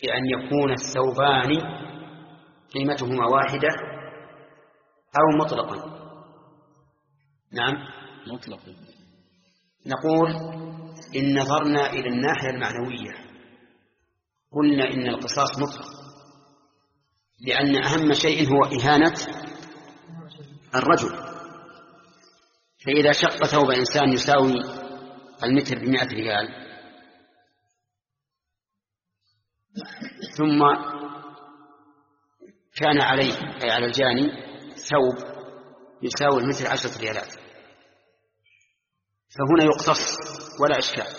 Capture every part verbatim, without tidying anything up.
بأن يكون الثوبان قيمتهما واحدة أو مطلقا؟ نعم مطلقا. نقول إن نظرنا إلى الناحية المعنوية قلنا إن القصاص مطلق، لأن أهم شيء هو إهانة الرجل. فإذا شق ثوب إنسان يساوي المتر بمئة ريال ثم كان عليه أي على الجاني ثوب يساوي المتر عشرة ريالات، فهنا يقتص ولا إشكال،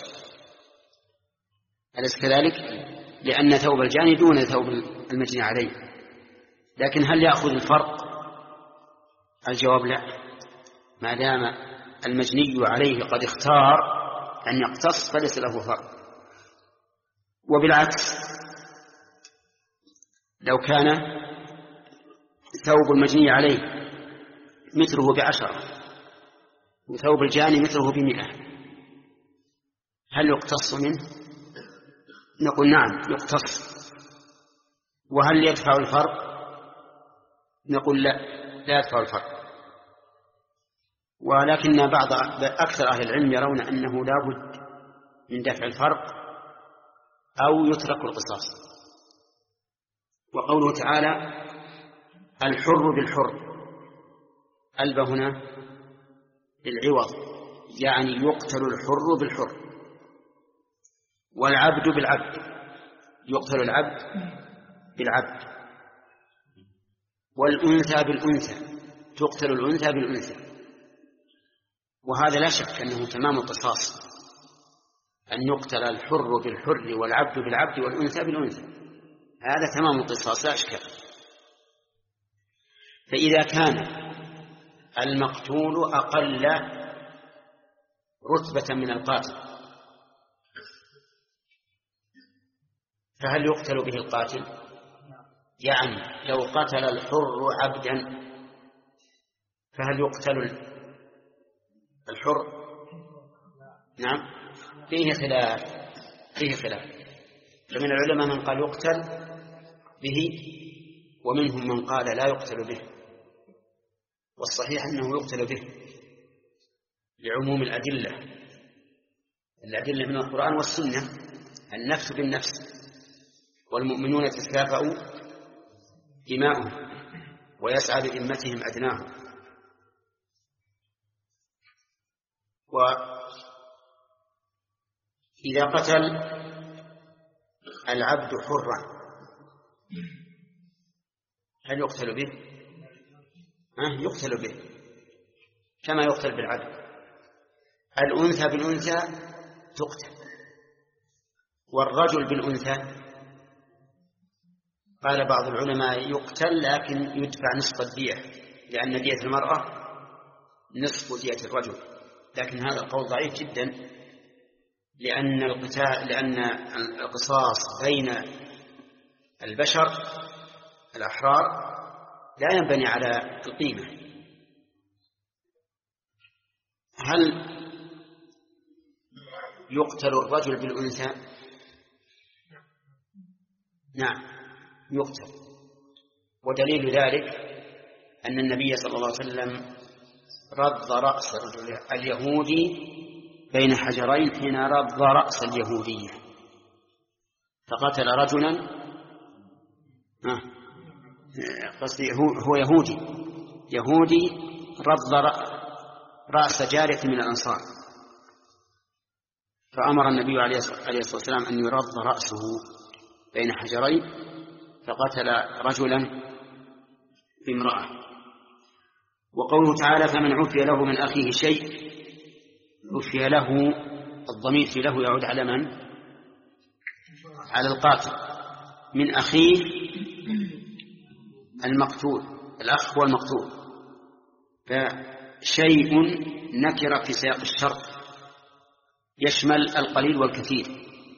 أليس كذلك؟ لأن ثوب الجاني دون ثوب المجني عليه. لكن هل يأخذ الفرق؟ الجواب لا، ما دام المجني عليه قد اختار أن يقتص فليس له فرق. وبالعكس لو كان ثوب المجني عليه مثله بعشرة وثوب الجاني مثله بمئة، هل يقتص منه؟ نقول نعم يقتص. وهل يدفع الفرق؟ نقول لا، لا يدفع الفرق. ولكن بعض أكثر أهل العلم يرون أنه لا بد من دفع الفرق أو يترك القصاص. وقوله تعالى الحر بالحر، ألب هنا للعوض، يعني يقتل الحر بالحر، والعبد بالعبد، يقتل العبد بالعبد، والأنثى بالأنثى، تقتل الأنثى بالأنثى. وهذا لا شك أنه تمام القصاص، أن يقتل الحر بالحر والعبد بالعبد والأنثى بالأنثى، هذا تمام القصاص لا أشكال. فإذا كان المقتول أقل رتبة من القاتل فهل يقتل به القاتل؟ يعني لو قتل الحر عبدا فهل يقتل الحر؟ نعم فيه خلاف، فيه خلاف. فمن العلماء من قال يقتل به، ومنهم من قال لا يقتل به، والصحيح أنه يقتل به لعموم الأدلة، الأدلة من القرآن والسنة، النفس بالنفس، والمؤمنون تتكافأ دماؤهم ويسعى بذمتهم أدناهم. وإذا قتل العبد حرا هل يقتل به؟ ها؟ يقتل به كما يقتل بالعبد. الأنثى بالأنثى تقتل، والرجل بالأنثى قال بعض العلماء يقتل لكن يدفع نصف الدية، لأن دية المرأة نصف دية الرجل. لكن هذا القول ضعيف جدا، لأن القتال لأن القصاص بين البشر الأحرار لا ينبني على القيمة. هل يقتل الرجل بالأنثى؟ نعم يقتل، ودليل ذلك أن النبي صلى الله عليه وسلم رض رأس اليهودي بين حجرين حين رض رأس اليهودية، فقتل رجلا قصدي هو يهودي يهودي رض رأس جارية من الأنصار، فأمر النبي عليه الصلاة والسلام أن يرض رأسه بين حجرين، فقتل رجلا بامرأة. وقوله تعالى فمن عفي له من أخيه شيء، عفي له الضمير في له يعود على من؟ على القاتل، من أخيه المقتول، الأخ والمقتول، فشيء نكر في سياق الشرط يشمل القليل والكثير.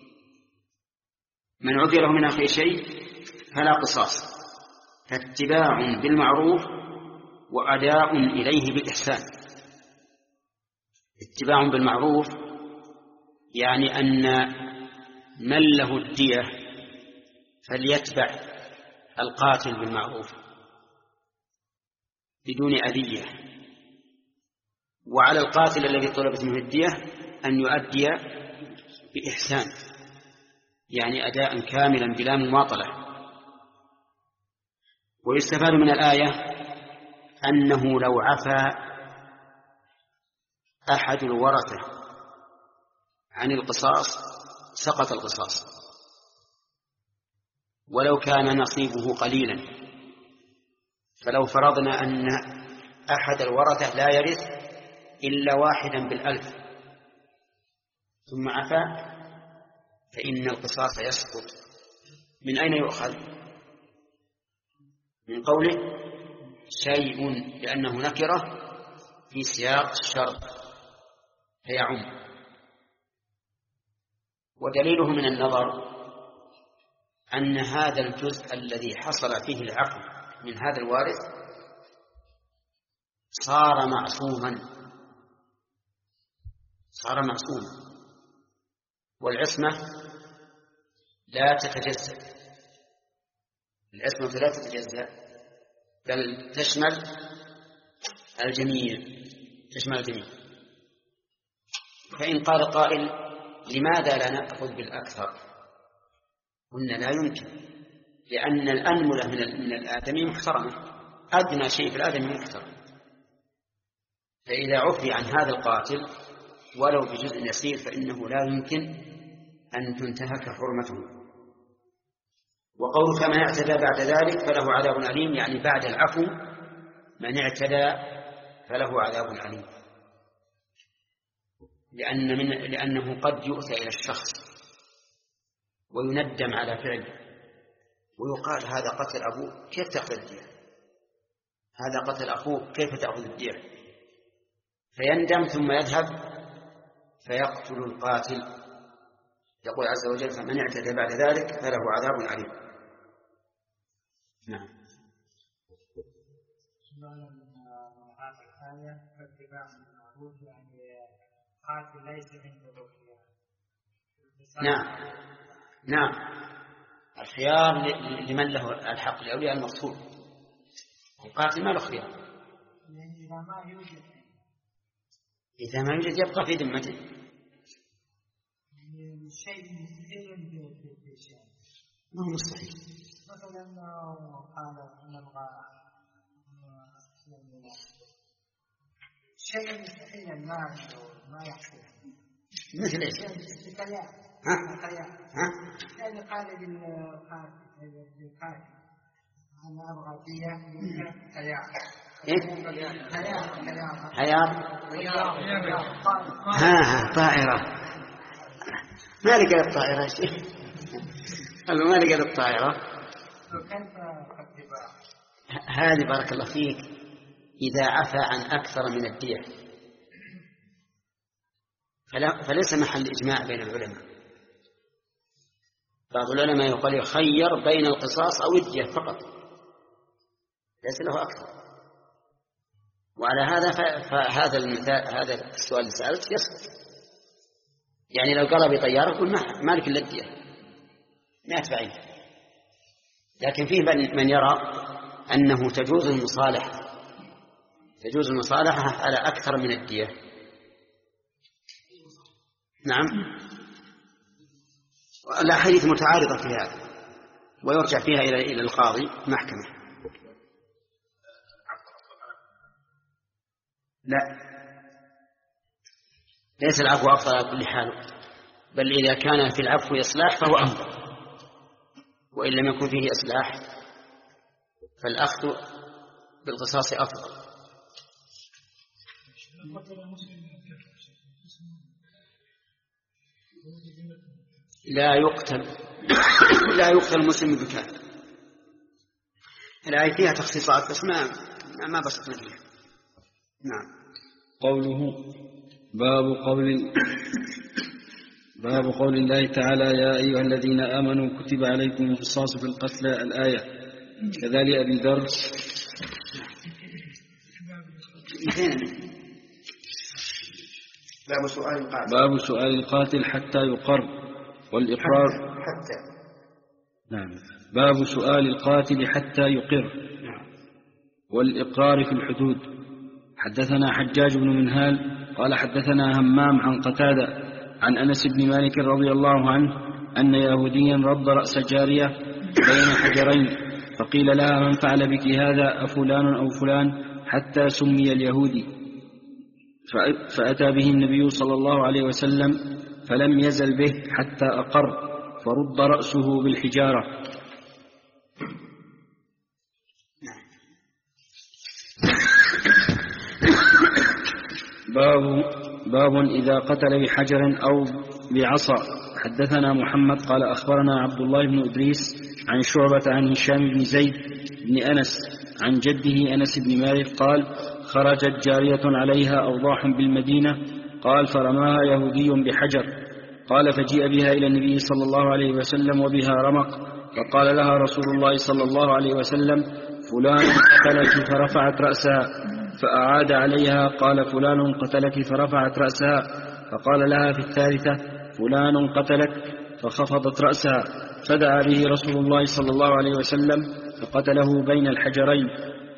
من عفي له من أخيه شيء فلا قصاص، فاتباع بالمعروف وأداء إليه بالإحسان. اتباع بالمعروف يعني أن من له الدية فليتبع القاتل بالمعروف بدون أذية، وعلى القاتل الذي طلبت منه الدية أن يؤدي بإحسان، يعني أداء كاملا بلا مماطلة. ويستفاد من الآية أنه لو عفى أحد الورثة عن القصاص سقط القصاص، ولو كان نصيبه قليلا. فلو فرضنا أن أحد الورثة لا يرث إلا واحدا بالألف ثم عفى فإن القصاص يسقط. من أين يؤخذ؟ من قوله شيء، لأنه نكرة في سياق الشرط فيعم. ودليله من النظر أن هذا الجزء الذي حصل فيه العفو من هذا الوارث صار معصوما صار معصوما والعصمة لا تتجزأ، العصمة لا تتجزأ بل تشمل الجميع تشمل الجميع. فإن قال قائل لماذا لا نأخذ بالأكثر؟ قلنا لا يمكن، لأن الأنملة من الآدمي محترمة، أدنى شيء في الآدمي محترم. فإذا عفي عن هذا القاتل ولو بجزء يسير فإنه لا يمكن أن تنتهك حرمته. وقول فمن اعتدى بعد ذلك فله عذاب أليم، يعني بعد العفو من اعتدى فله عذاب أليم، لأن من لأنه قد يؤتى إلى الشخص ويندم على فعله ويقال هذا قتل أبوه كيف تأخذ الدية، هذا قتل أخوه كيف تأخذ الدية، فيندم ثم يذهب فيقتل القاتل. يقول عز وجل فمن اعتدى بعد ذلك فله عذاب أليم. نعم. نعم نعم الخيار لمن له الحق لأولياء المقتول، القاتل ما له خيار. إذا ما يوجد يبقى في ذمته. ما هو مستحيل. مثلا قال نبغى شيء مستحيلا ما ما يحصل. مثل ايش؟ الخيال. ها؟ ها؟ يعني قال للقاتل أنا أبغى فيها خيال. إيه؟ خيال. خيال. ها ها طائرة. ما لقى الطائرة شيء. ما لقى الطائرة. هذه بارك الله فيك إذا عفى عن أكثر من الدية فليس محل إجماع بين العلماء. بعض العلماء يقول يخير بين القصاص أو الدية فقط، ليس له أكثر. وعلى هذا فهذا المثال هذا السؤال اللي سألت يسقط. يعني لو قال بطيارة يقول ما لك إلا الدية مئة بعيد. لكن فيه من يرى أنه تجوز المصالحة تجوز المصالحة على أكثر من الدية. نعم. الأحاديث متعارضة في هذا ويرجع فيها إلى إلى القاضي محكمة. لا، ليس العفو أفضل على كل حال، بل إذا كان في العفو إصلاح فهو أفضل، وإن لم يكن فيه إصلاح فالأخذ بالقصاص أفضل. لا يقتل لا يقتل مسلم بكافر. الآية فيها تخصيصات بس ما ما بسطنا فيها. نعم. قوله باب قول باب قول الله تعالى يا أيها الذين آمنوا كتب عليكم القصاص في القتلى الآية. كذلك أبي ذر باب سؤال القاتل باب سؤال القاتل حتى يقر والإقرار حتى نعم. باب سؤال القاتل حتى يقر والإقرار في الحدود. حدثنا حجاج بن منهال قال حدثنا همام عن قتادة عن أنس بن مالك رضي الله عنه أن يهوديا رد رأس جارية بين حجرين فقيل لها من فعل بك هذا أفلان أو فلان حتى سمي اليهودي، فأتى به النبي صلى الله عليه وسلم فلم يزل به حتى أقر فرد رأسه بالحجارة. باب, باب إذا قتل بحجر أو بعصا. حدثنا محمد قال أخبرنا عبد الله بن إدريس عن شعبة عن هشام بن زيد بن أنس عن جده أنس بن مالك قال خرجت جارية عليها أوضاح بالمدينة قال فرماها يهودي بحجر قال فجيء بها إلى النبي صلى الله عليه وسلم وبها رمق فقال لها رسول الله صلى الله عليه وسلم فلان قتلك فرفعت رأسها فأعاد عليها قال فلان قتلك فرفعت رأسها فقال لها في الثالثة فلان قتلك فخفضت رأسها فدعا به رسول الله صلى الله عليه وسلم فقتله بين الحجرين.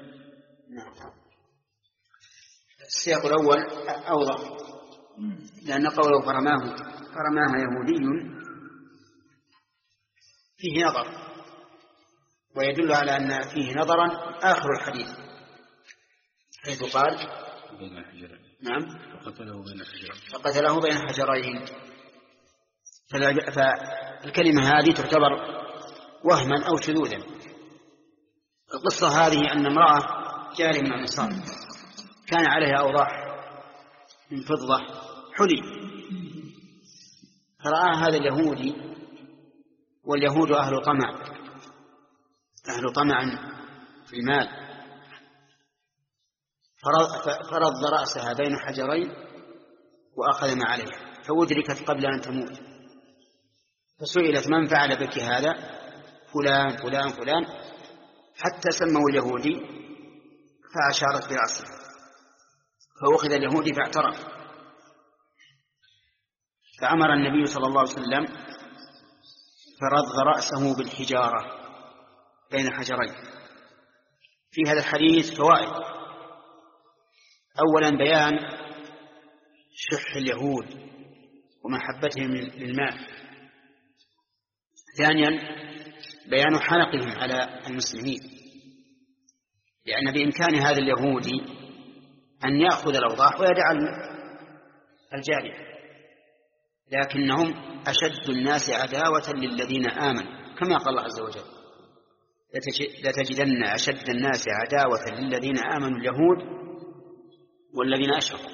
السياق الأول أوضح لأن قوله فرماه فرماها يهودي فيه نظر ويدل على أن فيه نظرا آخر الحديث حيث قال بين الحجرين. نعم فقتله بين الحجرين فقتله بين الحجرين. فالكلمة هذه تعتبر وهما أو شذوذا. القصة هذه أن امرأة جارية من النصارى كان عليها أوضاح من فضة حلي فرآها هذا اليهودي واليهود أهل طمع أهل طمع في المال فرض رأسها بين حجرين وأخذ ما عليها فودركت قبل أن تموت فسئلت من فعل بك هذا فلان فلان فلان حتى سموا اليهودي فأشارت برأسه فأخذ اليهودي فاعترف فأمر النبي صلى الله عليه وسلم فرض رأسه بالحجارة بين حجرين. في هذا الحديث فوائد. أولا بيان شح اليهود ومحبتهم للمال. ثانيا بيان حنقهم على المسلمين لأن بإمكان هذا اليهودي أن يأخذ الأوضاح ويدع الجارية لكنهم أشد الناس عداوة للذين آمنوا كما قال الله عز وجل لتجدن أشد الناس عداوة للذين آمنوا اليهود والذين أشركوا.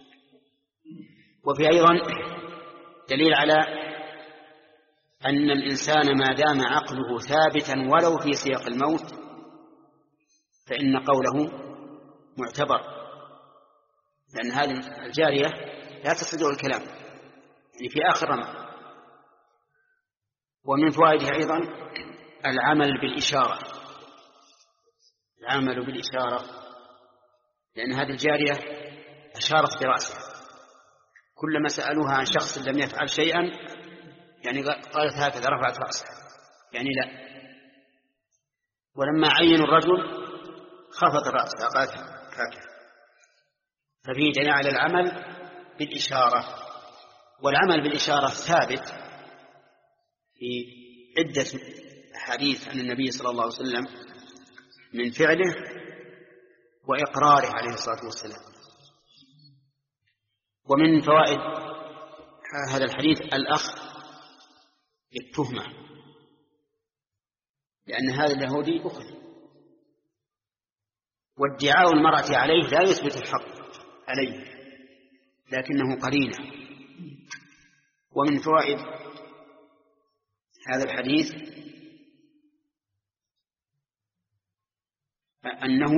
وفي أيضا دليل على أن الإنسان ما دام عقله ثابتا ولو في سياق الموت فإن قوله معتبر لأن هذه الجارية لا تستطيع الكلام يعني في آخر رمى. ومن فوائده أيضا العمل بالإشارة العمل بالإشارة لأن هذه الجارية أشارت برأسها كلما سألوها عن شخص لم يفعل شيئا يعني قالت هكذا رفعت رأسها يعني لا. ولما عينوا الرجل خفض الرأس قالت هكذا. ففيه دليل على العمل بالإشارة والعمل بالإشارة ثابت في عدة حديث عن النبي صلى الله عليه وسلم من فعله وإقراره عليه الصلاة والسلام. ومن فوائد هذا الحديث الأخذ بالتهمة لأن هذا اليهودي أخذ وادعاء المرأة عليه لا يثبت الحق عليه لكنه قرينة. ومن فوائد هذا الحديث أنه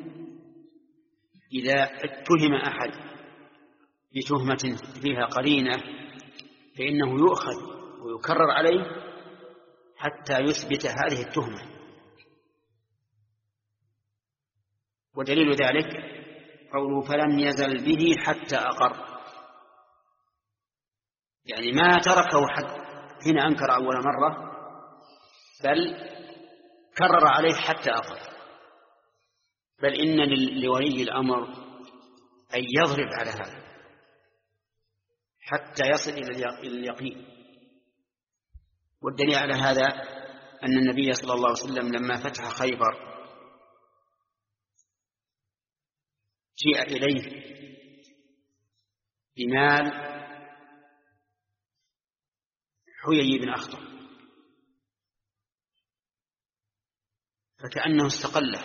إذا اتهم أحد بتهمة فيها قرينة فإنه يؤخذ ويكرر عليه حتى يثبت هذه التهمة. ودليل ذلك قوله فلم يزل به حتى أقر يعني ما تركه حد حين أنكر أول مرة بل كرر عليه حتى أقر. بل إن لولي الأمر أن يضرب على هذا حتى يصل إلى اليقين. والدليل على هذا أن النبي صلى الله عليه وسلم لما فتح خيبر جاء إليه بمال حيي بن أخطب فكأنه استقله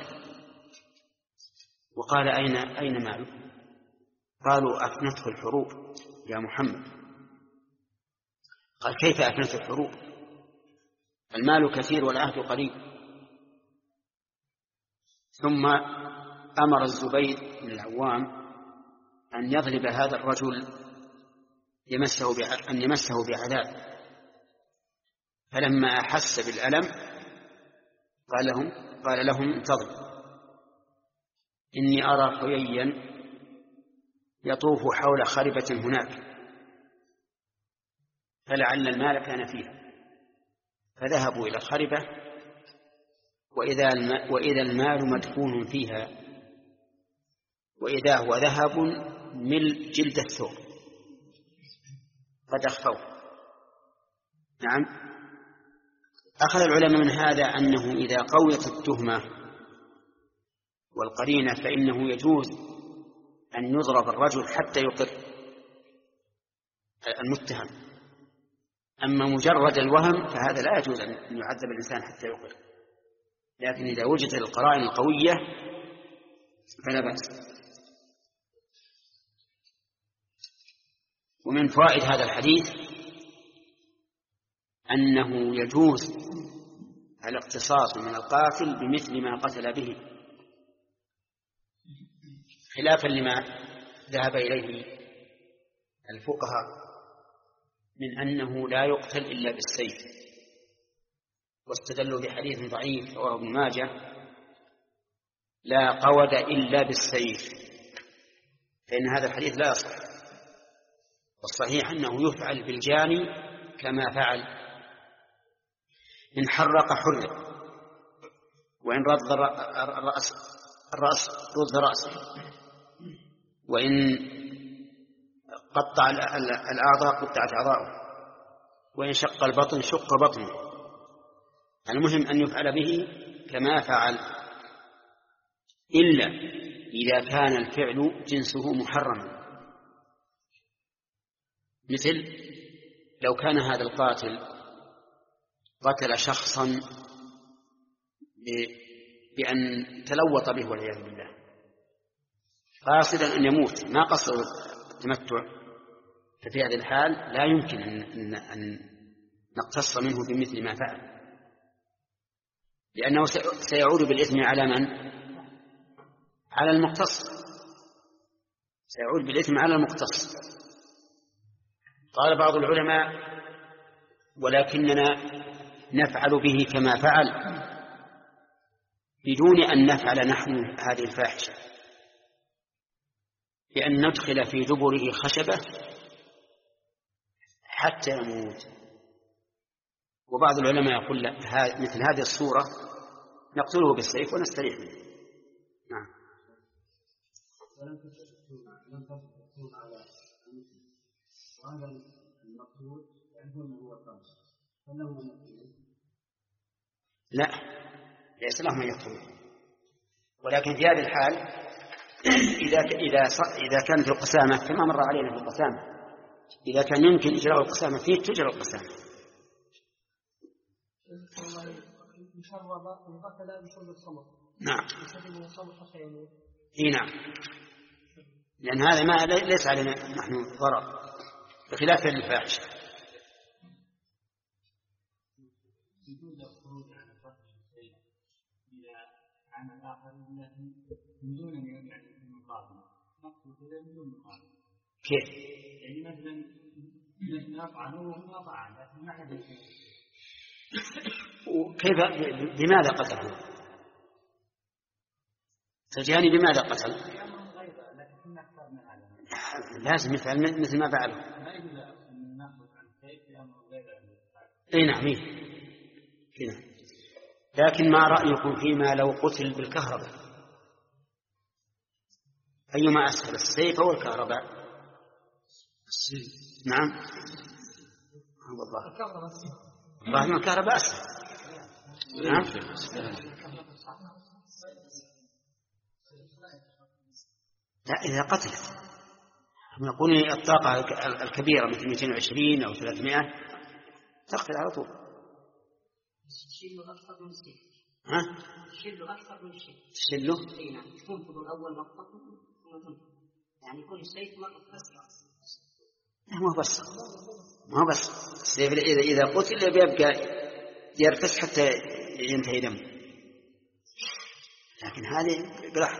وقال أين أين ماله؟ قالوا أفنته الحروب يا محمد. قال كيف أفنته الحروب؟ المال كثير والعهد قليل. ثم أمر الزبير بن العوام أن يضرب هذا الرجل يمسه أن يمسه بعذاب. فلما أحس بالألم قال لهم قال لهم انتظروا إني أرى حييا يطوف حول خربة هناك فلعل المال كان فيها. فذهبوا إلى الخربة وإذا وإذا المال مدفون فيها وإذا هو ذهب من جلد الثوب قد أخفوه. نعم. أخذ العلماء من هذا أنه إذا قويت التهمة والقرينة فإنه يجوز أن يضرب الرجل حتى يقر المتهم. أما مجرد الوهم فهذا لا يجوز أن يعذب الإنسان حتى يقر. لكن إذا وجدت القرائن القوية فلا بأس. ومن فوائد هذا الحديث أنه يجوز الاقتصاص من القاتل بمثل ما قتل به، خلافا لما ذهب إليه الفقهاء من أنه لا يقتل إلا بالسيف، واستدلوا بحديث ضعيف رواه ابن ماجه لا قود إلا بالسيف، فإن هذا الحديث لا يصح. والصحيح أنه يفعل بالجاني كما فعل. إن حرق حرق، وإن رد الرأس الرأس رد رأسه، وإن قطع الأعضاء قطعت أعضاؤه، وإن شق البطن شق بطنه. المهم أن يفعل به كما فعل، إلا إذا كان الفعل جنسه محرما. مثل لو كان هذا القاتل قتل شخصا بأن تلوط به والعياذ بالله قاصدا أن يموت ما قصد التمتع، ففي هذه الحال لا يمكن أن, أن نقتص منه بمثل ما فعل، لأنه سيعود بالإثم على من؟ على المقتص، سيعود بالإثم على المقتص. قال بعض العلماء ولكننا نفعل به كما فعل بدون أن نفعل نحن هذه الفاحشة، بأن ندخل في دبره خشبة حتى يموت. وبعض العلماء يقول مثل هذه الصورة نقتله بالسيف ونستريح منه. نعم. ولم تكن على وهذا المقصود يعرفون هو القاتل فانه لا ليس لهم ان يقتلوه، ولكن في هذه الحال اذا اذا اذا كانت القسامه كما مر علينا في القسامه، اذا كان يمكن اجراء القسامه فيه تجرى القسامه. نعم. اي نعم، لأن هذا ما ليس علينا نحن ضرر بخلاف الفاحشة. كيف؟ يعني مثلا نفعله وما فعل لكن ما حدث. وكيف بماذا قتله؟ سجاني بماذا قتل؟ لازم يفعل مثل ما فعله. اي نعم هنا لكن ما رأيكم فيما لو قتل بالكهرباء؟ أيما أسهل، السيف أو الكهرباء؟ السيف. نعم والله والله الكهرباء أسهل. نعم لا إذا قتلت نقول الطاقة الكبيرة مثل مئتين وعشرين أو ثلاثمائة تقتل على طول. تشله أكثر من السيف. ها؟ تشله أكثر من السيف. تشله؟ إيه نعم. تنفذ الأول نقطة ثم تنفذ. يعني يكون السيف مرة بس. لا ما بس ما بس السيف إذا إذا قتل بيبقى يرفس حتى ينتهي دمه، لكن هذه بلحظة.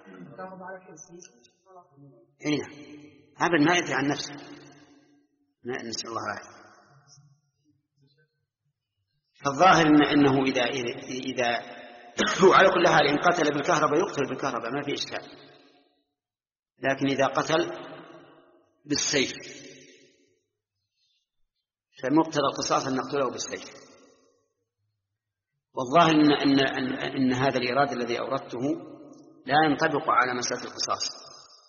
إيه نعم. هذا ما يدري عن نفسه. نسأل الله العافية. فالظاهر إن إنه إذا إذا, إذا وعلى كل حال إن قتل بالكهرباء يقتل بالكهرباء ما في إشكال، لكن إذا قتل بالسيف فمقتضى القصاص أن نقتله بالسيف. والظاهر إن, إن, إن, إن هذا الإيراد الذي أوردته لا ينطبق على مسألة القصاص،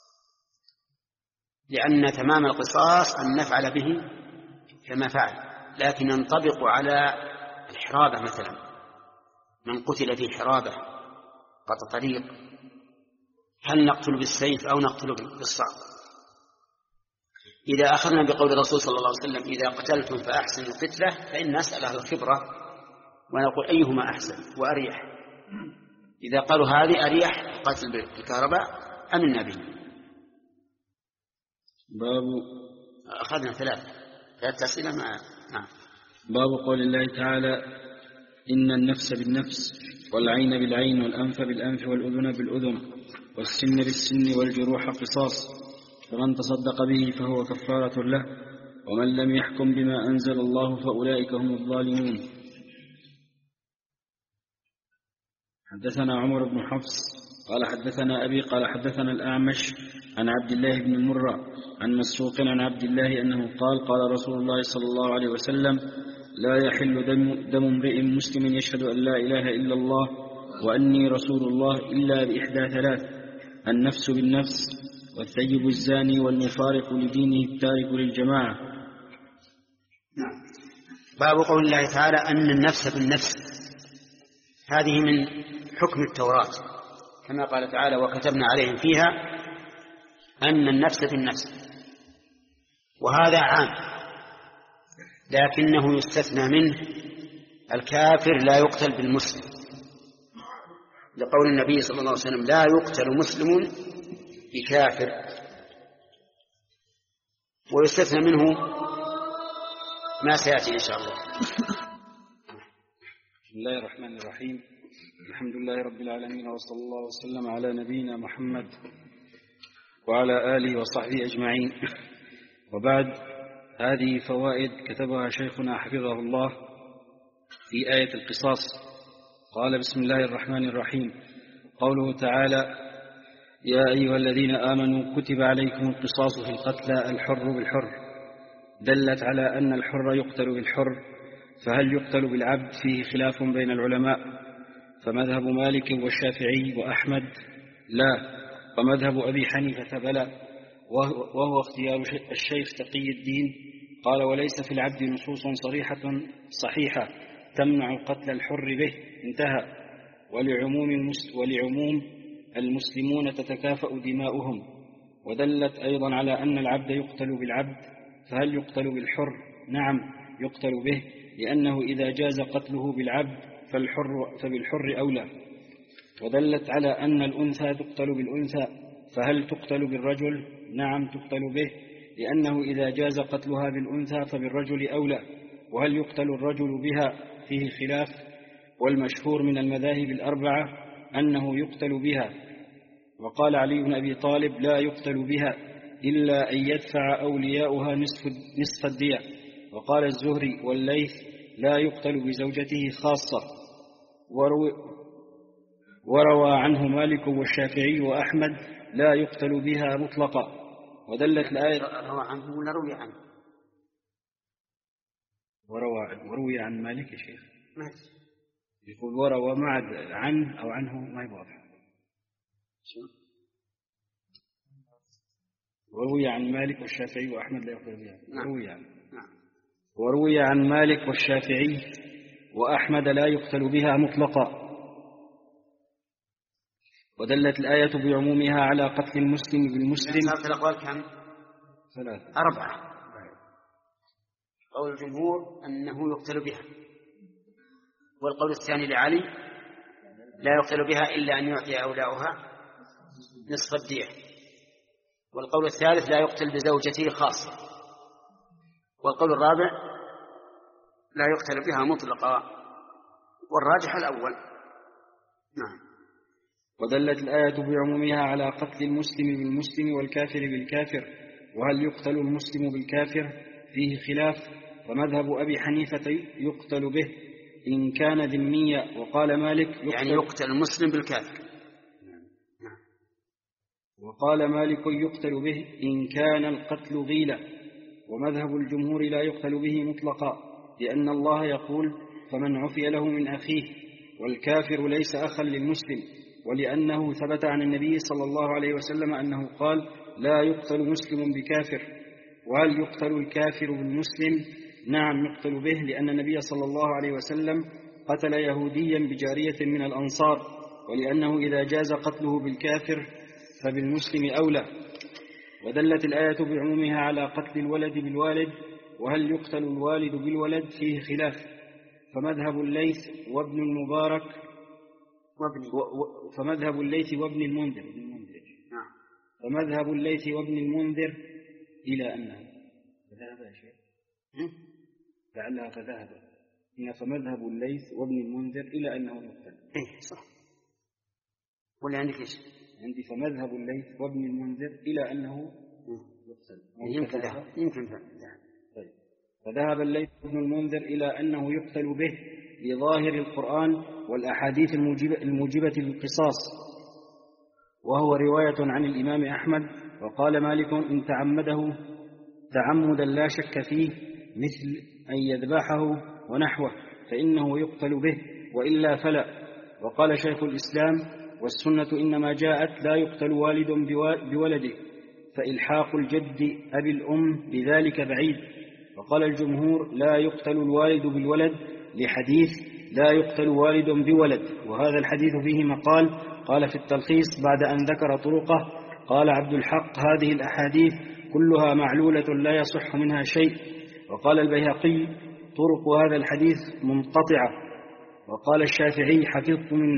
لأن تمام القصاص أن نفعل به كما فعل، لكن ينطبق على الحرابة مثلا، من قتل في حرابة قطع طريق هل نقتل بالسيف أو نقتل بالصعب؟ إذا أخذنا بقول الرسول صلى الله عليه وسلم إذا قتلتم فأحسنوا القتلة، فإن نسأل أهل الخبرة ونقول أيهما أحسن وأريح. إذا قالوا هذه أريح القتل بالكهرباء أمنا به. باب أخذنا ثلاثة ثلاثة أسئلة مع نعم. باب قول الله تعالى إن النفس بالنفس والعين بالعين والأنف بالأنف والأذن بالأذن والسن بالسن والجروح قصاص، فمن تصدق به فهو كفارة له، ومن لم يحكم بما أنزل الله فأولئك هم الظالمون. حدثنا عمر بن حفص قال حدثنا أبي قال حدثنا الأعمش عن عبد الله بن المرة عن مسروق عن عبد الله أنه قال قال رسول الله صلى الله عليه وسلم لا يحل دم, دم امرئ مسلم يشهد أن لا إله إلا الله وأني رسول الله إلا بإحدى ثلاث: النفس بالنفس والثيب الزاني والمفارق لدينه التارك للجماعة. نعم. باب قول الله تعالى أن النفس بالنفس، هذه من حكم التوراة كما قال تعالى وكتبنا عليهم فيها أن النفس بالنفس، وهذا عام لكنه يستثنى منه الكافر لا يقتل بالمسلم، لقول النبي صلى الله عليه وسلم لا يقتل مسلم بكافر، ويستثنى منه ما سيأتي إن شاء الله. بسم الله الرحمن الرحيم، الحمد لله رب العالمين، وصلى الله وسلم على نبينا محمد وعلى آله وصحبه أجمعين، وبعد. هذه فوائد كتبها شيخنا حفظه الله في آية القصاص. قال بسم الله الرحمن الرحيم: قوله تعالى يا أيها الذين آمنوا كتب عليكم القصاص في القتلى الحر بالحر، دلت على أن الحر يقتل بالحر، فهل يقتل بالعبد؟ فيه خلاف بين العلماء، فمذهب مالك والشافعي وأحمد لا، ومذهب أبي حنيفة بلى، وهو اختيار الشيخ تقي الدين. قال وليس في العبد نصوص صريحة صحيحة تمنع قتل الحر به، انتهى. ولعموم, ولعموم المسلمون تتكافأ دماؤهم. ودلت أيضا على أن العبد يقتل بالعبد، فهل يقتل بالحر؟ نعم يقتل به، لأنه إذا جاز قتله بالعبد فالحر فبالحر أولى. ودلت على أن الأنثى تقتل بالأنثى، فهل تقتل بالرجل؟ نعم تقتل به، لأنه إذا جاز قتلها بالأنثى فبالرجل أولى. وهل يقتل الرجل بها؟ فيه خلاف، والمشهور من المذاهب الأربعة أنه يقتل بها. وقال علي بن أبي طالب لا يقتل بها إلا أن يدفع أولياؤها نصف, نصف الدية. وقال الزهري والليث لا يقتل بزوجته خاصة. وروي, وروى عنه مالك والشافعي وأحمد لا يقتل بها مطلقا. ودلت الآية روى عنه ولا روي عنه؟ وروى, وروي عن مالك يا شيخ. يقول وروى معد عن أو عنه ما يبغى. وروي عن مالك والشافعي وأحمد لا يقتل بها. وروي عن وروي عن مالك والشافعي وأحمد لا يقتل بها مطلقا. ودلت الآية بعمومها على قتل المسلم بالمسلم. صارت الأقوال كم؟ ثلاثة. أربعة. قول الجمهور أنه يقتل بها، والقول الثاني لعلي لا يقتل بها إلا أن يعطي أولاؤها نصف الدية، والقول الثالث لا يقتل بزوجته خاصة، والقول الرابع لا يقتل بها مطلقا، والراجح الأول. نعم. ودلت الآية بعمومها على قتل المسلم بالمسلم والكافر بالكافر، وهل يقتل المسلم بالكافر فيه خلاف، فمذهب أبي حنيفة يقتل به إن كان ذميا، وقال مالك يقتل يعني يقتل المسلم بالكافر. وقال مالك يقتل به إن كان القتل غيلة، ومذهب الجمهور لا يقتل به مطلقا، لأن الله يقول فمن عفي له من أخيه، والكافر ليس أخا للمسلم، ولأنه ثبت عن النبي صلى الله عليه وسلم أنه قال لا يقتل مسلم بكافر. وهل يقتل الكافر بالمسلم؟ نعم يقتل به، لأن النبي صلى الله عليه وسلم قتل يهوديا بجارية من الأنصار، ولأنه إذا جاز قتله بالكافر فبالمسلم أولى. ودلت الآية بعمومها على قتل الولد بالوالد، وهل يقتل الوالد بالولد فيه خلاف، فمذهب الليث وابن المبارك وابن و... فمذهب الليث وابن المنذر نعم فمذهب الليث وابن المنذر إلى أنه فذهب يا شيخ لعلها فذهب هنا فمذهب الليث وابن المنذر إلى أنه يقتل. إيه صح. ولا عندك إيش؟ عندي فمذهب الليث وابن المنذر إلى أنه يقتل. يمكن ذهب يمكن ذهب. طيب. فذهب الليث وابن المنذر إلى أنه يقتل به لظاهر القرآن والأحاديث الموجبة, الموجبة للقصاص، وهو رواية عن الإمام أحمد. وقال مالك إن تعمده تعمدا لا شك فيه مثل أن يذبحه ونحوه فإنه يقتل به، وإلا فلا. وقال شيخ الإسلام والسنة إنما جاءت لا يقتل والد بولده، فإلحاق الجد أبي الأم بذلك بعيد. وقال الجمهور لا يقتل الوالد بالولد لحديث لا يقتل والد بولد، وهذا الحديث فيه مقال. قال في التلخيص بعد أن ذكر طرقه قال عبد الحق هذه الأحاديث كلها معلولة لا يصح منها شيء. وقال البيهقي طرق هذا الحديث منقطعة. وقال الشافعي حفظت من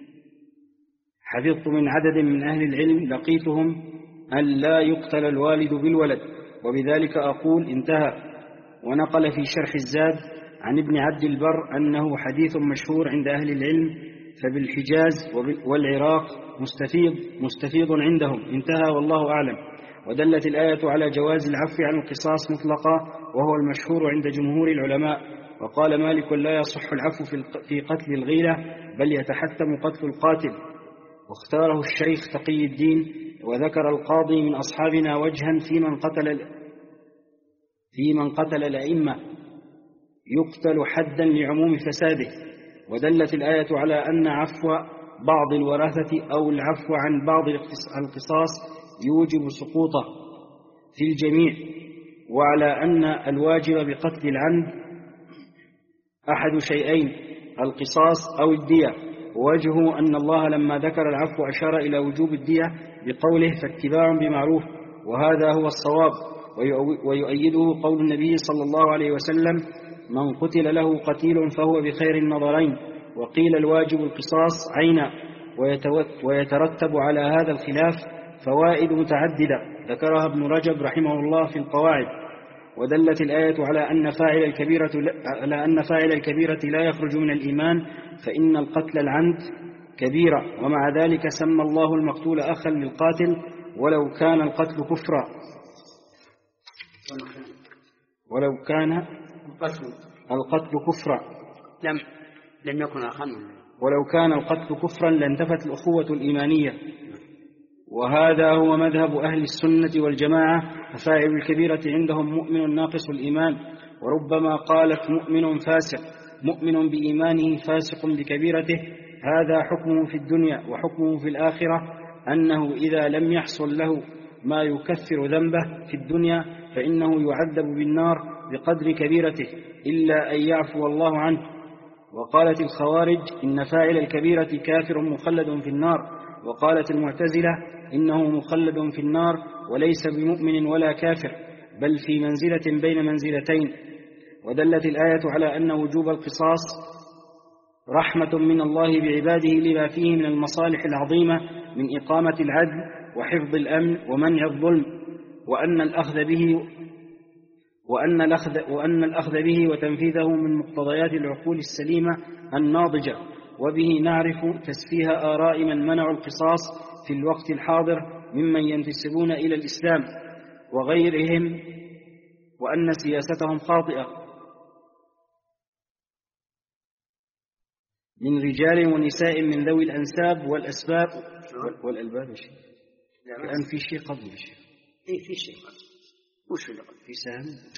حفظت من عدد من أهل العلم لقيتهم أن لا يقتل الوالد بالولد، وبذلك أقول انتهى. ونقل في شرح الزاد عن ابن عبد البر أنه حديث مشهور عند أهل العلم، فبالحجاز والعراق مستفيض مستفيض عندهم، انتهى والله أعلم. ودلت الآية على جواز العفو عن القصاص مطلقا، وهو المشهور عند جمهور العلماء. وقال مالك لا يصح العفو في قتل الغيلة، بل يتحتم قتل القاتل، واختاره الشيخ تقي الدين. وذكر القاضي من أصحابنا وجها في من قتل في من قتل الأئمة يقتل حدا لعموم فساده. ودلت الآية على أن عفو بعض الورثة أو العفو عن بعض القصاص يوجب سقوطه في الجميع، وعلى أن الواجب بقتل العمد أحد شيئين القصاص أو الدية. ووجهه أن الله لما ذكر العفو أشار إلى وجوب الدية بقوله فاتباع بمعروف، وهذا هو الصواب. ويؤيده قول النبي صلى الله عليه وسلم من قتل له قتيل فهو بخير النظرين. وقيل الواجب القصاص عينا. ويترتب على هذا الخلاف فوائد متعددة ذكرها ابن رجب رحمه الله في القواعد. ودلت الآية على أن فاعل الكبيرة على أن فاعل الكبيرة لا يخرج من الإيمان، فإن القتل العمد كبيرة، ومع ذلك سمى الله المقتول أخا للقاتل ولو كان القتل كفرا ولو كان القتل كفرا لم لم يكن أخا ولو كان القتل كفرا لانتفت الأخوة الإيمانية. وهذا هو مذهب أهل السنة والجماعة، ففاعل الكبيرة عندهم مؤمن ناقص الإيمان، وربما قالت مؤمن فاسق، مؤمن بإيمانه فاسق بكبيرته، هذا حكمه في الدنيا. وحكمه في الآخرة أنه إذا لم يحصل له ما يكفر ذنبه في الدنيا فإنه يعذب بالنار بقدر كبيرته إلا أن يعفو الله عنه. وقالت الخوارج إن فاعل الكبيرة كافر مخلد في النار. وقالت المعتزلة إنه مخلد في النار وليس بمؤمن ولا كافر، بل في منزلة بين منزلتين. ودلت الآية على أن وجوب القصاص رحمة من الله بعباده لما فيه من المصالح العظيمة من إقامة العدل وحفظ الأمن ومنع الظلم، وأن الأخذ به وأن الأخذ, وأن الأخذ به وتنفيذه من مقتضيات العقول السليمة الناضجة. وبه نعرف تسفيه آراء من منعوا القصاص في الوقت الحاضر ممن ينتسبون إلى الإسلام وغيرهم، وأن سياستهم خاطئة من رجال ونساء من ذوي الأنساب والأسباب والألباب. الآن في شيء قبل الشيء. إيه في شيء قبل. وش اللي قبل؟ في سهم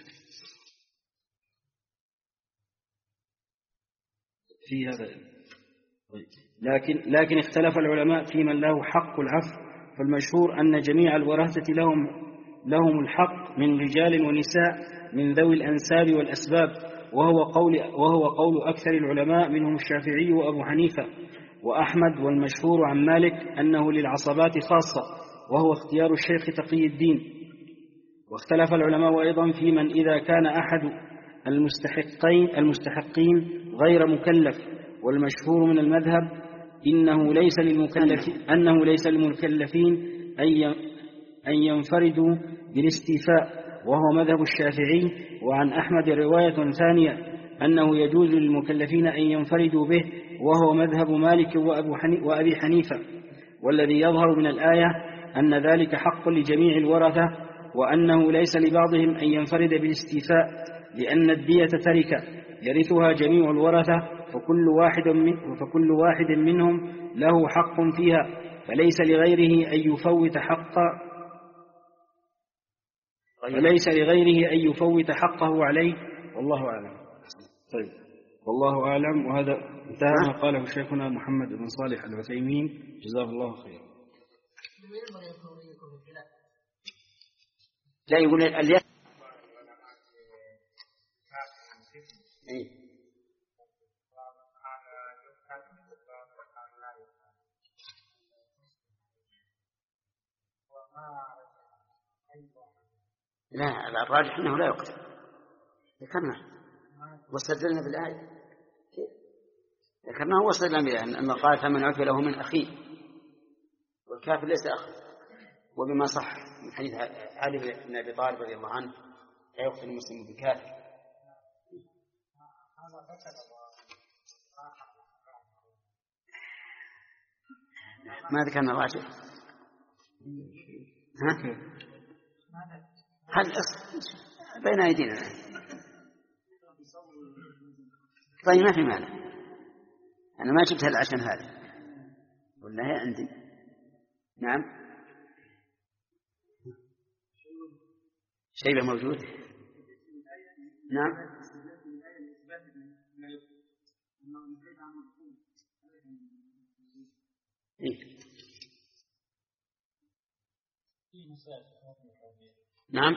في هذا. لكن لكن اختلف العلماء في من له حق العفو. فالمشهور أن جميع الورثة لهم لهم الحق من رجال ونساء من ذوي الأنساب والأسباب، وهو قول وهو قول أكثر العلماء منهم الشافعي وأبو حنيفة وأحمد. والمشهور عن مالك أنه للعصبات خاصة، وهو اختيار الشيخ تقي الدين. واختلف العلماء أيضا في من إذا كان أحد المستحقين المستحقين غير مكلف. والمشهور من المذهب إنه ليس للمكلفين أنه ليس للمكلفين أن ينفردوا بالاستيفاء، وهو مذهب الشافعي. وعن أحمد رواية ثانية أنه يجوز للمكلفين أن ينفردوا به، وهو مذهب مالك وأبو حنيفة وأبي حنيفة. والذي يظهر من الآية أن ذلك حق لجميع الورثة، وأنه ليس لبعضهم أن ينفرد بالاستيفاء، لأن الدية تركة يرثها جميع الورثة، فكل واحد من فكل واحد منهم له حق فيها، فليس لغيره أن يفوت حق فليس لغيره أن يفوت حقه عليه، والله أعلم. طيب، والله أعلم. وهذا انتهى ما قاله شيخنا محمد بن صالح العثيمين جزاه الله خيرا. لا يقول اليد إيه؟ لا، الراجح أنه لا يقتل. ذكرنا واستدلنا بالآية ذكرناه واستدلنا بالآية أن قال فمن عفي له من أخيه، والكافر ليس أخ. وبما صح من حديث علي بن أبي طالب رضي الله عنه لا يقتل المسلم بالكافر. ما ذكرنا الراجح. ها؟ هذا بين أيدينا. طيب ما في مانع، أنا ما جبتها عشان هذا ولا هي عندي. نعم شيبة موجود. نعم إيه؟ نعم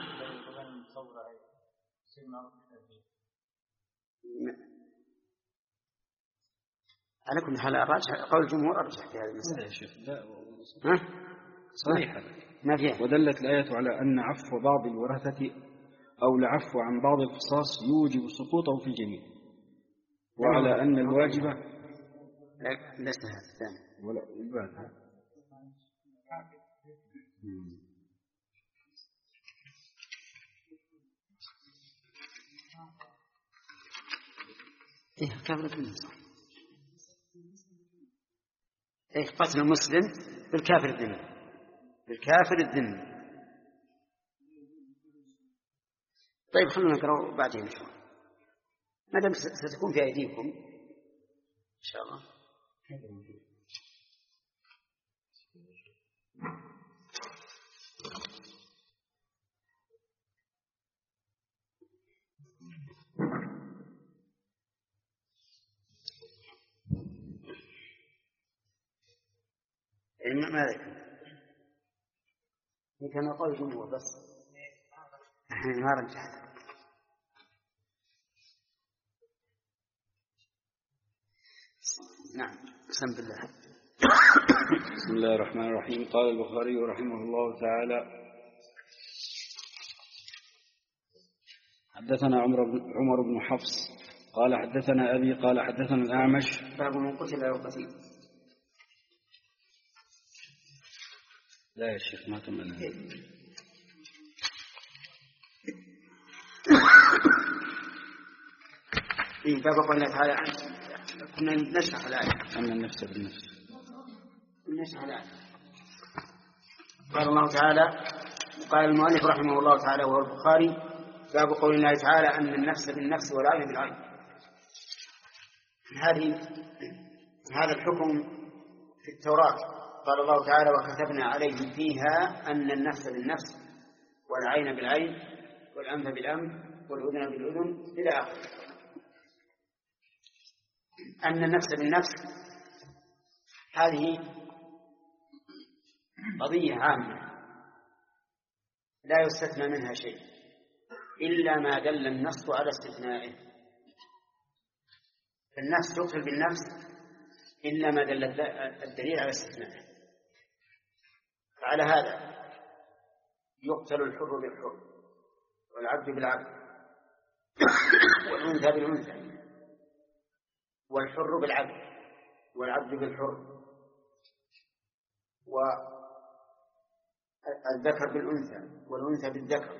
على كل حال الراجح قول الجمهور أرجح في هذه المسألة. ها صحيح ما فيها. ودلت الآية على أن عفو بعض الورثة أو العفو عن بعض القصاص يوجب سقوطه في الجميع، وعلى أن الواجب ليس هذا الثاني ولا البعد. إيه كافر الذمة. إيه قتل المسلم بالكافر الذمة بالكافر الذمة. طيب خلونا نقرأ بعدين إن شاء الله، ما دام ستكون في أيديكم إن شاء الله. يعني ماذا يكون؟ كان قول جمهور بس ما رجعت. نعم. بسم الله. بسم الله الرحمن الرحيم. قال البخاري رحمه الله تعالى: حدثنا عمر بن عمر بن حفص قال حدثنا أبي قال حدثنا الأعمش. باب من قتل أو قتيل. لا يا شيخ ما كملنا. في باب قول الله تعالى كنا نشرح الآية أن النفس بالنفس. نشرح الآية. قال الله تعالى، قال المؤلف رحمه الله تعالى وهو البخاري: باب قول الله تعالى أن النفس بالنفس والعين بالعين. هذه هذا الحكم في التوراة. قال الله تعالى: وكتبنا عليهم فيها أن النفس بالنفس والعين بالعين والأنف بالأنف والأذن بالأذن إلى آخره. أن النفس بالنفس هذه قضية عامة لا يستثنى منها شيء إلا ما دل النص على استثنائه. النفس تقتل بالنفس إلا ما دل الدليل على استثنائه. فعلى هذا يقتل الحر بالحر والعبد بالعبد والأنثى بالأنثى والحر بالعبد والعبد بالحر والذكر بالأنثى والأنثى بالذكر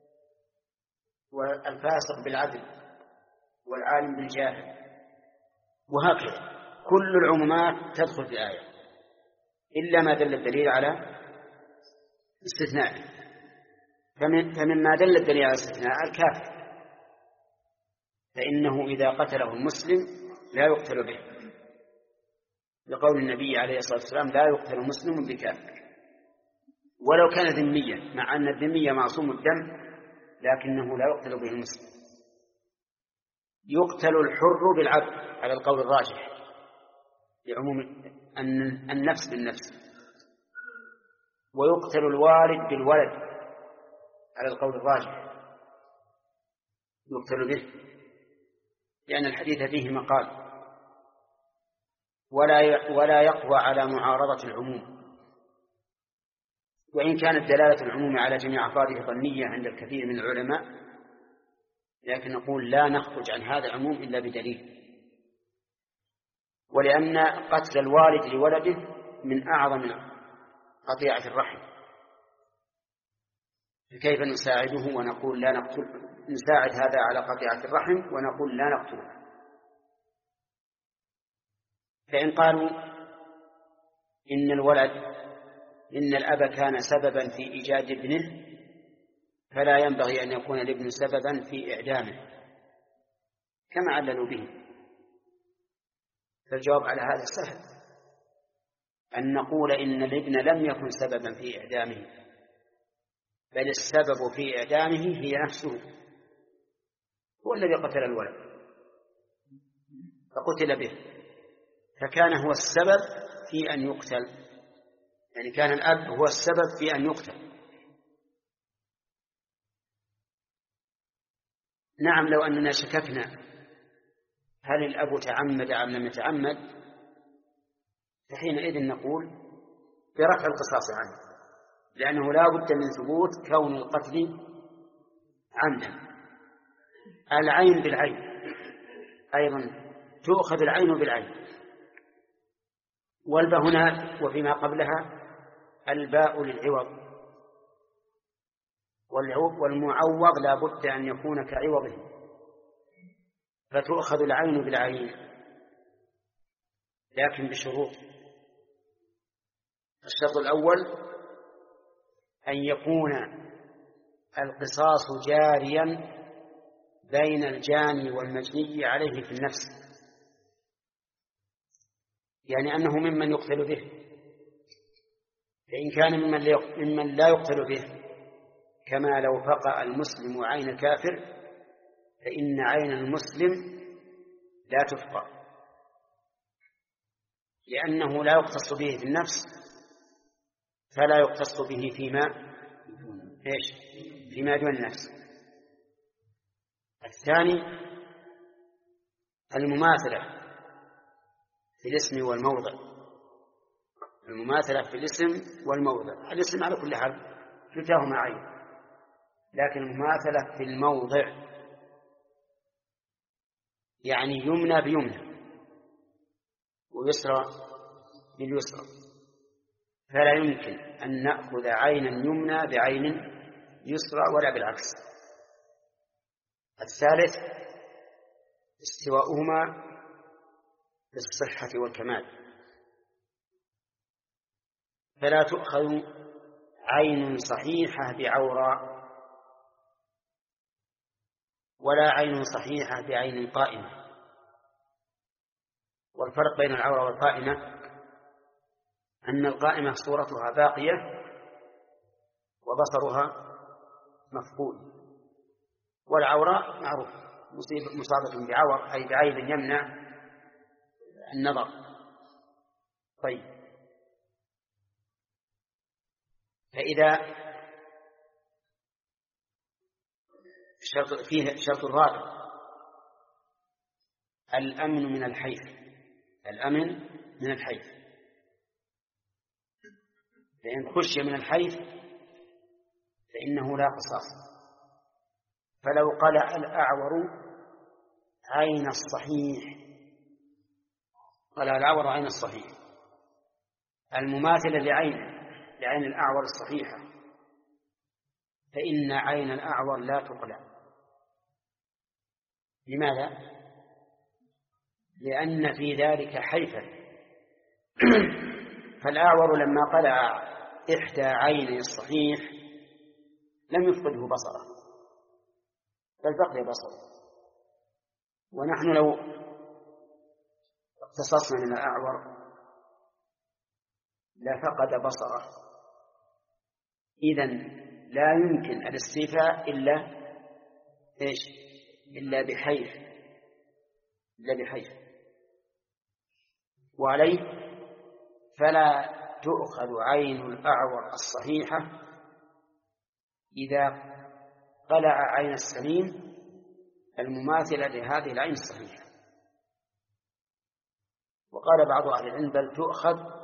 والفاسق بالعدل والعالم بالجاهل، وهكذا كل العمومات تدخل في الآية إلا ما دل الدليل على استثنائه. فمما دل الدليل على استثناء الكافر، فإنه إذا قتله المسلم لا يقتل به، لقول النبي عليه الصلاة والسلام: لا يقتل مسلم بكافر ولو كان ذميا، مع أن الذمي معصوم الدم لكنه لا يقتل به المسلم. يقتل الحر بالعبد على القول الراجح لعموم أن النفس بالنفس، ويقتل الوالد بالولد على القول الراجح يقتل به، لأن الحديث فيه مقال ولا ولا يقوى على معارضة العموم. وإن كانت دلالة العموم على جميع أفراده ظنية عند الكثير من العلماء، لكن نقول لا نخرج عن هذا العموم إلا بدليل. ولأن قتل الوالد لولده من أعظم قطيعة الرحم، فكيف نساعده ونقول لا نقتل؟ نساعد هذا على قطيعة الرحم ونقول لا نقتله. فإن قالوا إن الولد إن الأب كان سببا في إيجاد ابنه، فلا ينبغي أن يكون الابن سببا في إعدامه كما عللوا به. فالجواب على هذا سهل، أن نقول إن الابن لم يكن سببا في إعدامه، بل السبب في إعدامه هي نفسه، هو الذي قتل الولد فقتل به، فكان هو السبب في أن يقتل، يعني كان الأب هو السبب في أن يقتل. نعم، لو أننا شككنا هل الأب تعمد أم لم يتعمد، فحينئذ نقول برفع القصاص عنه، لأنه لا بد من ثبوت كون القتل عمدا. العين بالعين أيضا تؤخذ العين بالعين، والباء هنا وفيما قبلها الباء للعوض، والمعوض لا بد أن يكون كعوضه، فتؤخذ العين بالعين لكن بشروط. الشرط الأول أن يكون القصاص جاريا بين الجاني والمجني عليه في النفس، يعني أنه ممن يقتل به. فإن كان ممن لا يقتل به، كما لو فقأ المسلم عين الكافر، فإن عين المسلم لا تفقأ، لأنه لا يقتص به في النفس فلا يقتص به فيما إيش فيما دون النفس. الثاني المماثلة في الاسم والموضع، المماثلة في الاسم والموضع. الاسم على كل حال كلتاهما عين، لكن المماثلة في الموضع يعني يمنى بيمنى ويسرى باليسرى، فلا يمكن أن نأخذ عينا يمنى بعين يسرى ولا بالعكس. الثالث استواؤهما في الصحة والكمال، فلا تؤخذ عين صحيحة بعوراء ولا عين صحيحة بعين قائمة. والفرق بين العورة والقائمة أن القائمة صورتها باقية وبصرها مفقود، والعوراء معروف مصابة بعور أي بعيب يمنع النظر. طيب، فإذا شرط فيه شرط الرابع الأمن من الحيف، الأمن من الحيف، فإن خشي من الحيف فإنه لا قصاص. فلو قلع الأعور عين الصحيح، قلع الأعور عين الصحيح المماثلة لعين لعين الأعور الصحيحة، فإن عين الأعور لا تقلع. لماذا؟ لأن في ذلك حيفا. فالأعور لما قلع إحدى عيني الصحيح لم يفقده بصره بل بقي بصره، ونحن لو اقتصصنا من الأعور لفقد بصره. إذن لا يمكن الاستيفاء إلا إيش إلا بحيف إلا بحيف وعليه فلا تؤخذ عين الأعور الصحيحة إذا قلع عين السليم المماثلة لهذه العين الصحيحة. وقال بعض أهل العلم بل تؤخذ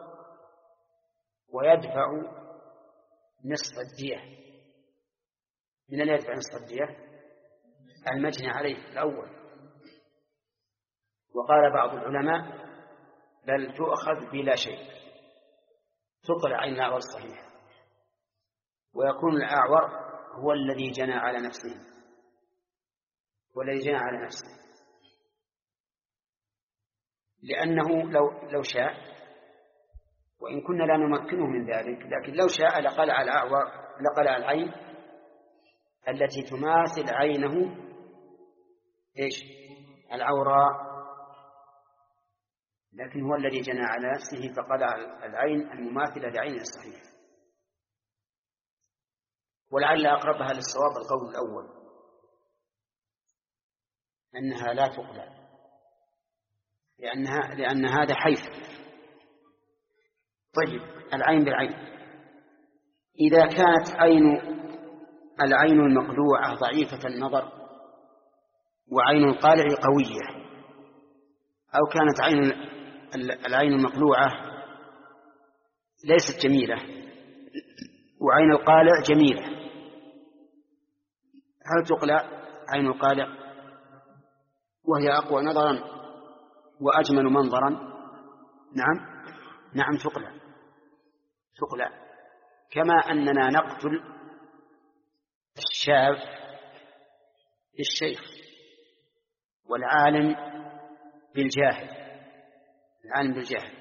ويدفع نصف الدية. من الذي يدفع نصف الدية؟ المجني عليه الأول. وقال بعض العلماء بل تؤخذ بلا شيء، تقلع عين الأعور الصحيح ويكون الأعور هو الذي جنى على نفسه والذي جنى على نفسه لأنه لو لو شاء، وإن كنا لا نمكنه من ذلك، لكن لو شاء لقلع الأعور لقلع العين التي تماثل عينه إيش العوراء، لكن هو الذي جنى على نفسه فقلع العين المماثلة لعين الصحيح. ولعل أقربها للصواب القول الأول أنها لا تقلع لأنها لأن هذا حيف. طيب، العين بالعين، إذا كانت عين العين المقلوعة ضعيفة النظر وعين القالع قوية، أو كانت عين العين المقلوعة ليست جميلة وعين القالع جميلة، هل تقلع عين القالع وهي أقوى نظرا وأجمل منظرا؟ نعم نعم تقلع تقلع كما أننا نقتل الشاب بالشيخ والعالم بالجاهل، العالم بالجاهل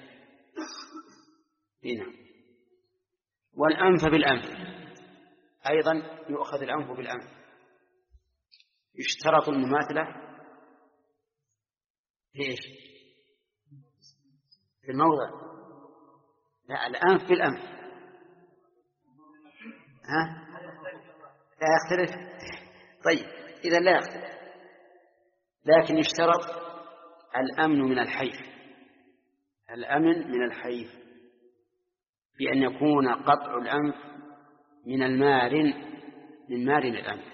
هنا. والأنف بالأنف أيضا يؤخذ الأنف بالأنف. يشترط المماثلة في إيش؟ في الموضع. لا، الأنف بالأنف. ها؟ لا يختلف. طيب، إذا لا يختلف، لكن يشترط الأمن من الحيف، الأمن من الحيف. بأن يكون قطع الأنف من المارن من مارن الأنف.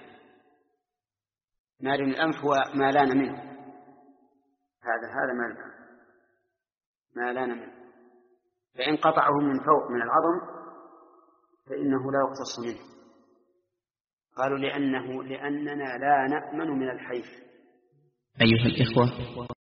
مارن الأنف هو ما لان منه، هذا هذا مارن الأنف ما لان منه، فإن قطعه من فوق من العظم فإنه لا يقتص منه. قالوا لأنه لأننا لا نأمن من الحيف. أيها الإخوة،